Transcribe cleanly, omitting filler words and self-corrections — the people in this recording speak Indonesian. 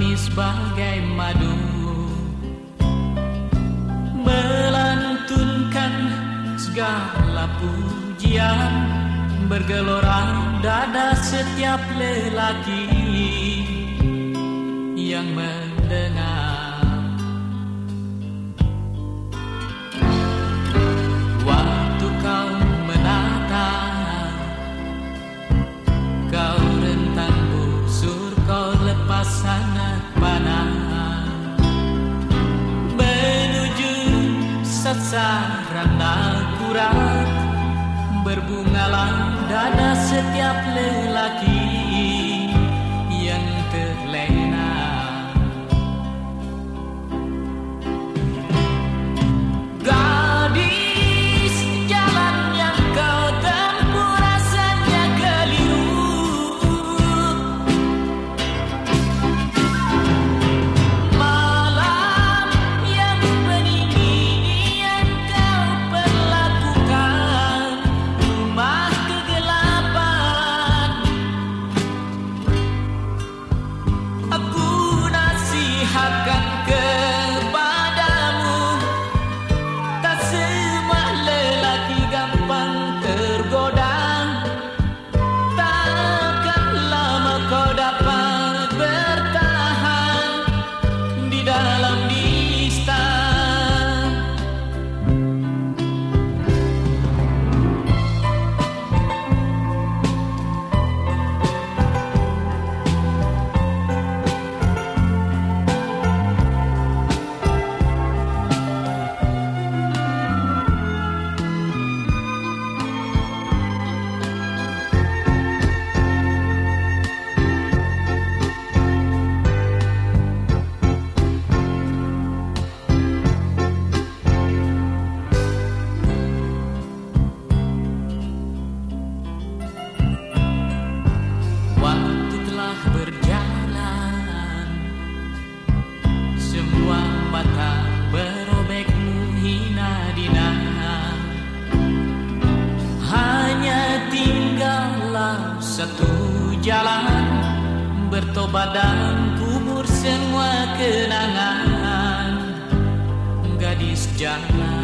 manis bagai madu, melantunkan segala pujian, bergelora dada setiap lelaki yang mendengar. Waktu kau menata, kau rentang busur, kau lepas anak panah, menuju sasaran akurat, berbungalah dada setiap lelaki yang terlena. Gadis, jalan yang kau tempuh rasanya keliru, malam yang pening ini yang kau perlakukan, rumah kegelapan. Aku nasihatkan kepadamu, tak semua lelaki gampang tergoda. Takkan lama kau dapat bertahan di dalam nista. Waktu telah berjalan, semua mata berobek menghina dina. Hanya tinggallah satu jalan, bertobat dan kubur semua kenangan. Gadis, jangan